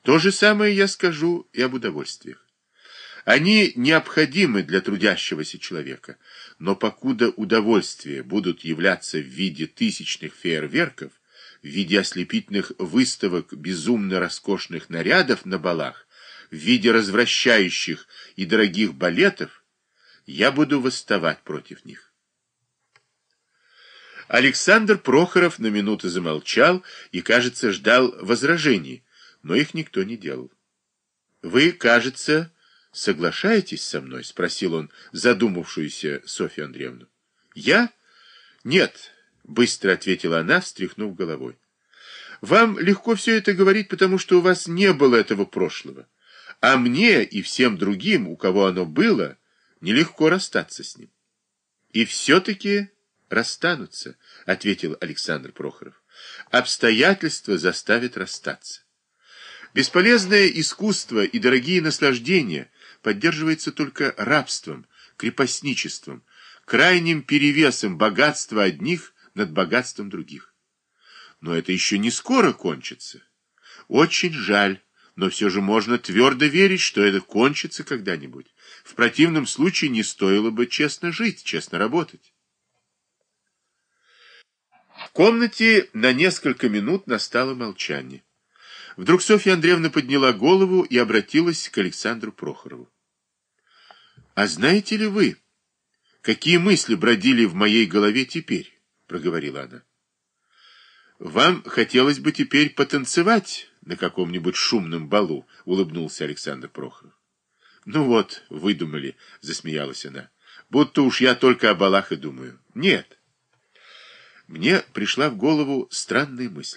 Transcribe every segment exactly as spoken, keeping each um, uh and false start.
То же самое я скажу и об удовольствиях. Они необходимы для трудящегося человека, но покуда удовольствия будут являться в виде тысячных фейерверков, в виде ослепительных выставок безумно роскошных нарядов на балах, в виде развращающих и дорогих балетов, я буду восставать против них. Александр Прохоров на минуту замолчал и, кажется, ждал возражений, но их никто не делал. «Вы, кажется, соглашаетесь со мной?» — спросил он задумавшуюся Софью Андреевну. «Я? Нет», — быстро ответила она, встряхнув головой. «Вам легко все это говорить, потому что у вас не было этого прошлого. А мне и всем другим, у кого оно было, нелегко расстаться с ним». «И все-таки расстанутся», — ответил Александр Прохоров. «Обстоятельства заставят расстаться. Бесполезное искусство и дорогие наслаждения поддерживается только рабством, крепостничеством, крайним перевесом богатства одних над богатством других. Но это еще не скоро кончится. Очень жаль, но все же можно твердо верить, что это кончится когда-нибудь. В противном случае не стоило бы честно жить, честно работать». В комнате на несколько минут настало молчание. Вдруг Софья Андреевна подняла голову и обратилась к Александру Прохорову. «А знаете ли вы, какие мысли бродили в моей голове теперь?» — проговорила она. «Вам хотелось бы теперь потанцевать на каком-нибудь шумном балу?» — улыбнулся Александр Прохоров. «Ну вот, выдумали», — засмеялась она. «Будто уж я только о балах и думаю. Нет». Мне пришла в голову странная мысль.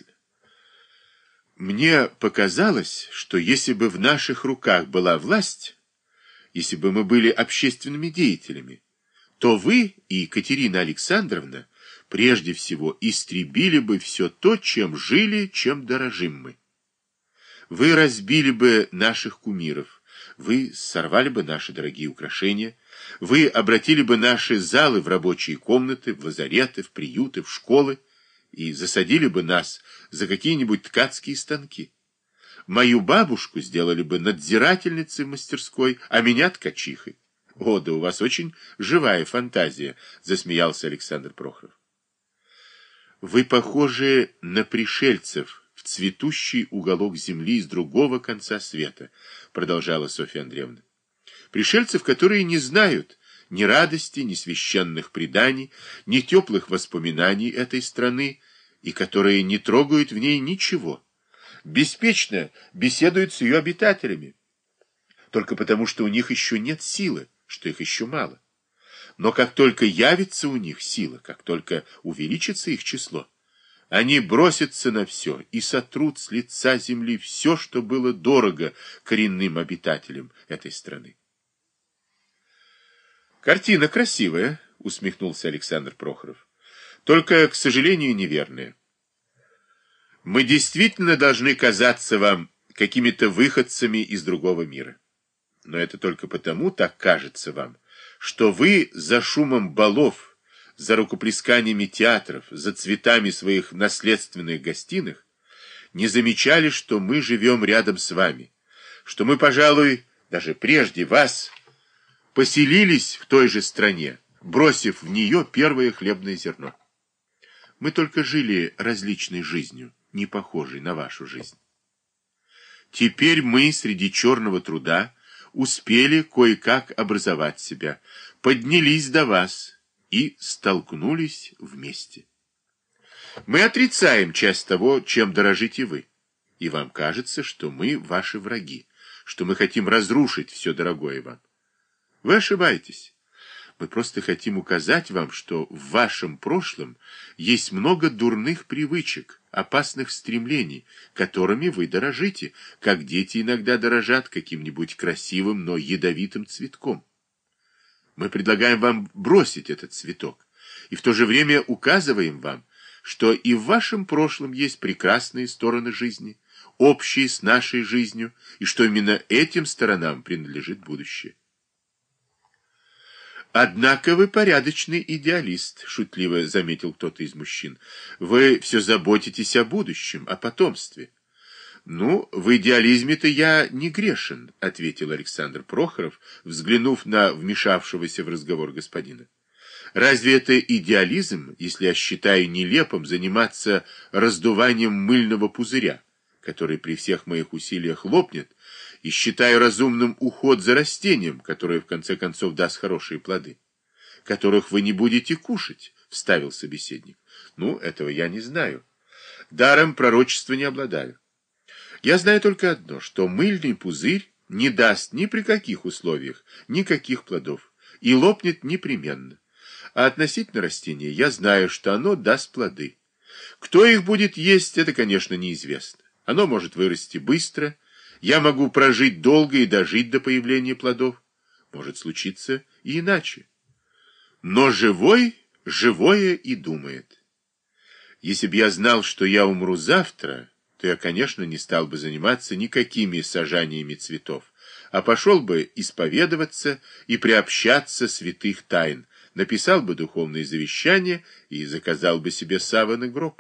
Мне показалось, что если бы в наших руках была власть, если бы мы были общественными деятелями, то вы и Екатерина Александровна прежде всего истребили бы все то, чем жили, чем дорожим мы. Вы разбили бы наших кумиров, вы сорвали бы наши дорогие украшения, вы обратили бы наши залы в рабочие комнаты, в лазареты, в приюты, в школы, и засадили бы нас за какие-нибудь ткацкие станки. Мою бабушку сделали бы надзирательницей в мастерской, а меня ткачихой. О, да у вас очень живая фантазия, засмеялся Александр Прохоров. Вы похожи на пришельцев в цветущий уголок земли с другого конца света, продолжала Софья Андреевна. Пришельцев, которые не знают ни радости, ни священных преданий, ни теплых воспоминаний этой страны, и которые не трогают в ней ничего, беспечно беседуют с ее обитателями, только потому, что у них еще нет силы, что их еще мало. Но как только явится у них сила, как только увеличится их число, они бросятся на все и сотрут с лица земли все, что было дорого коренным обитателям этой страны. «Картина красивая», — усмехнулся Александр Прохоров. «Только, к сожалению, неверная. Мы действительно должны казаться вам какими-то выходцами из другого мира. Но это только потому так кажется вам, что вы за шумом балов, за рукоплесканиями театров, за цветами своих наследственных гостиных не замечали, что мы живем рядом с вами, что мы, пожалуй, даже прежде вас поселились в той же стране, бросив в нее первое хлебное зерно. Мы только жили различной жизнью, не похожей на вашу жизнь. Теперь мы среди черного труда успели кое-как образовать себя, поднялись до вас и столкнулись вместе. Мы отрицаем часть того, чем дорожите вы, и вам кажется, что мы ваши враги, что мы хотим разрушить все дорогое вам. Вы ошибаетесь. Мы просто хотим указать вам, что в вашем прошлом есть много дурных привычек, опасных стремлений, которыми вы дорожите, как дети иногда дорожат каким-нибудь красивым, но ядовитым цветком. Мы предлагаем вам бросить этот цветок, и в то же время указываем вам, что и в вашем прошлом есть прекрасные стороны жизни, общие с нашей жизнью, и что именно этим сторонам принадлежит будущее. «Однако вы порядочный идеалист», — шутливо заметил кто-то из мужчин. «Вы все заботитесь о будущем, о потомстве. Ну, в идеализме-то я не грешен, ответил Александр Прохоров, взглянув на вмешавшегося в разговор господина. Разве это идеализм, если я считаю нелепым заниматься раздуванием мыльного пузыря, который при всех моих усилиях лопнет, и считаю разумным уход за растением, которое в конце концов даст хорошие плоды, которых вы не будете кушать, вставил собеседник. Ну, этого я не знаю. Даром пророчества не обладаю. Я знаю только одно, что мыльный пузырь не даст ни при каких условиях никаких плодов и лопнет непременно. А относительно растения я знаю, что оно даст плоды. Кто их будет есть, это, конечно, неизвестно. Оно может вырасти быстро, я могу прожить долго и дожить до появления плодов. Может случиться и иначе. Но живой, живое и думает. Если бы я знал, что я умру завтра, то я, конечно, не стал бы заниматься никакими сажаниями цветов, а пошел бы исповедоваться и приобщаться святых тайн, написал бы духовные завещания и заказал бы себе саван и гроб.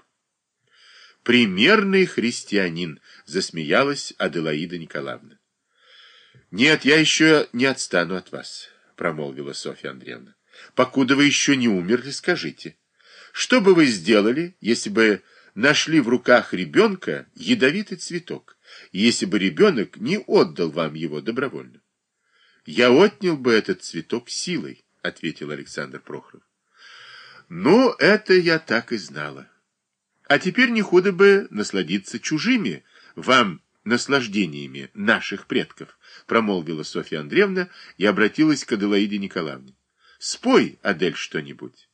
Примерный христианин, засмеялась Аделаида Николаевна. Нет, я еще не отстану от вас, промолвила Софья Андреевна. Покуда вы еще не умерли, скажите, что бы вы сделали, если бы нашли в руках ребенка ядовитый цветок, если бы ребенок не отдал вам его добровольно? Я отнял бы этот цветок силой, ответил Александр Прохоров. Ну, это я так и знала. А теперь не худо бы насладиться чужими вам наслаждениями наших предков, промолвила Софья Андреевна и обратилась к Аделаиде Николаевне. Спой, Адель, что-нибудь.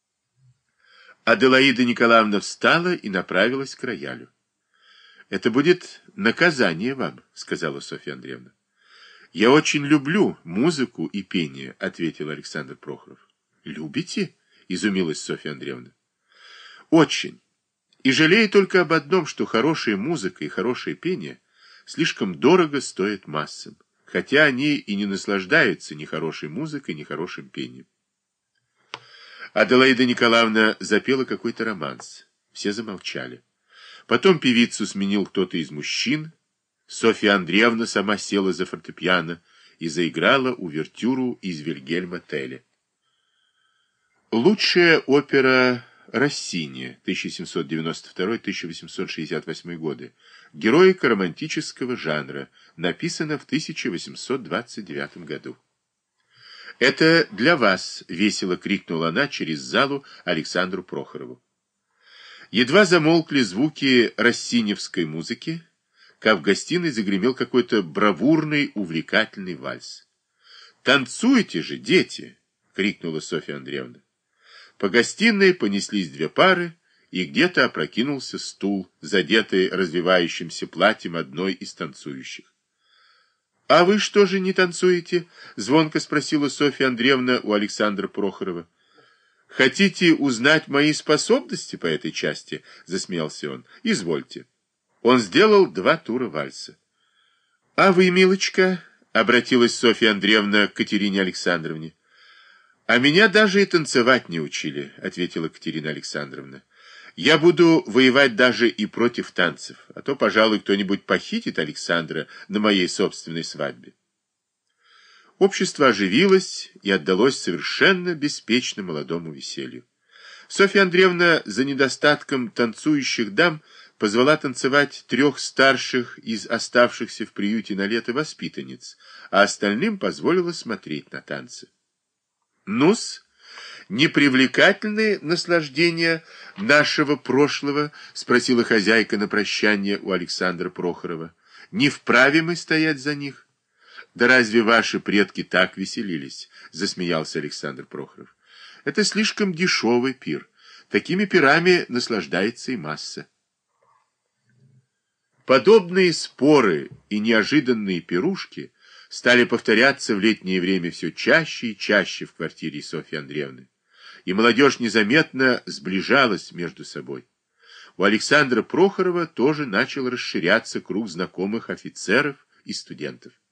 Аделаида Николаевна встала и направилась к роялю. Это будет наказание вам, сказала Софья Андреевна. Я очень люблю музыку и пение, ответил Александр Прохоров. Любите? Изумилась Софья Андреевна. Очень. И жалею только об одном, что хорошая музыка и хорошее пение слишком дорого стоят массам, хотя они и не наслаждаются ни хорошей музыкой, ни хорошим пением. Аделаида Николаевна запела какой-то романс. Все замолчали. Потом певицу сменил кто-то из мужчин. Софья Андреевна сама села за фортепиано и заиграла увертюру из Вильгельма Телля. Лучшая опера Россини, тысяча семьсот девяносто второй — тысяча восемьсот шестьдесят восьмой годы. Героика романтического жанра. Написана в тысяча восемьсот двадцать девятом году. «Это для вас!» — весело крикнула она через залу Александру Прохорову. Едва замолкли звуки рассиневской музыки, как в гостиной загремел какой-то бравурный, увлекательный вальс. «Танцуйте же, дети!» — крикнула Софья Андреевна. По гостиной понеслись две пары, и где-то опрокинулся стул, задетый развивающимся платьем одной из танцующих. «А вы что же не танцуете?» — звонко спросила Софья Андреевна у Александра Прохорова. «Хотите узнать мои способности по этой части?» — засмеялся он. «Извольте». Он сделал два тура вальса. «А вы, милочка?» — обратилась Софья Андреевна к Катерине Александровне. «А меня даже и танцевать не учили», — ответила Катерина Александровна. «Я буду воевать даже и против танцев, а то, пожалуй, кто-нибудь похитит Александра на моей собственной свадьбе». Общество оживилось и отдалось совершенно беспечно молодому веселью. Софья Андреевна за недостатком танцующих дам позвала танцевать трех старших из оставшихся в приюте на лето воспитанниц, а остальным позволила смотреть на танцы. «Ну-с, непривлекательные наслаждения нашего прошлого?» — спросила хозяйка на прощание у Александра Прохорова. «Не вправе мы стоять за них?» «Да разве ваши предки так веселились?» — засмеялся Александр Прохоров. «Это слишком дешевый пир. Такими пирами наслаждается и масса». Подобные споры и неожиданные пирушки стали повторяться в летнее время все чаще и чаще в квартире Софьи Андреевны, и молодежь незаметно сближалась между собой. У Александра Прохорова тоже начал расширяться круг знакомых офицеров и студентов.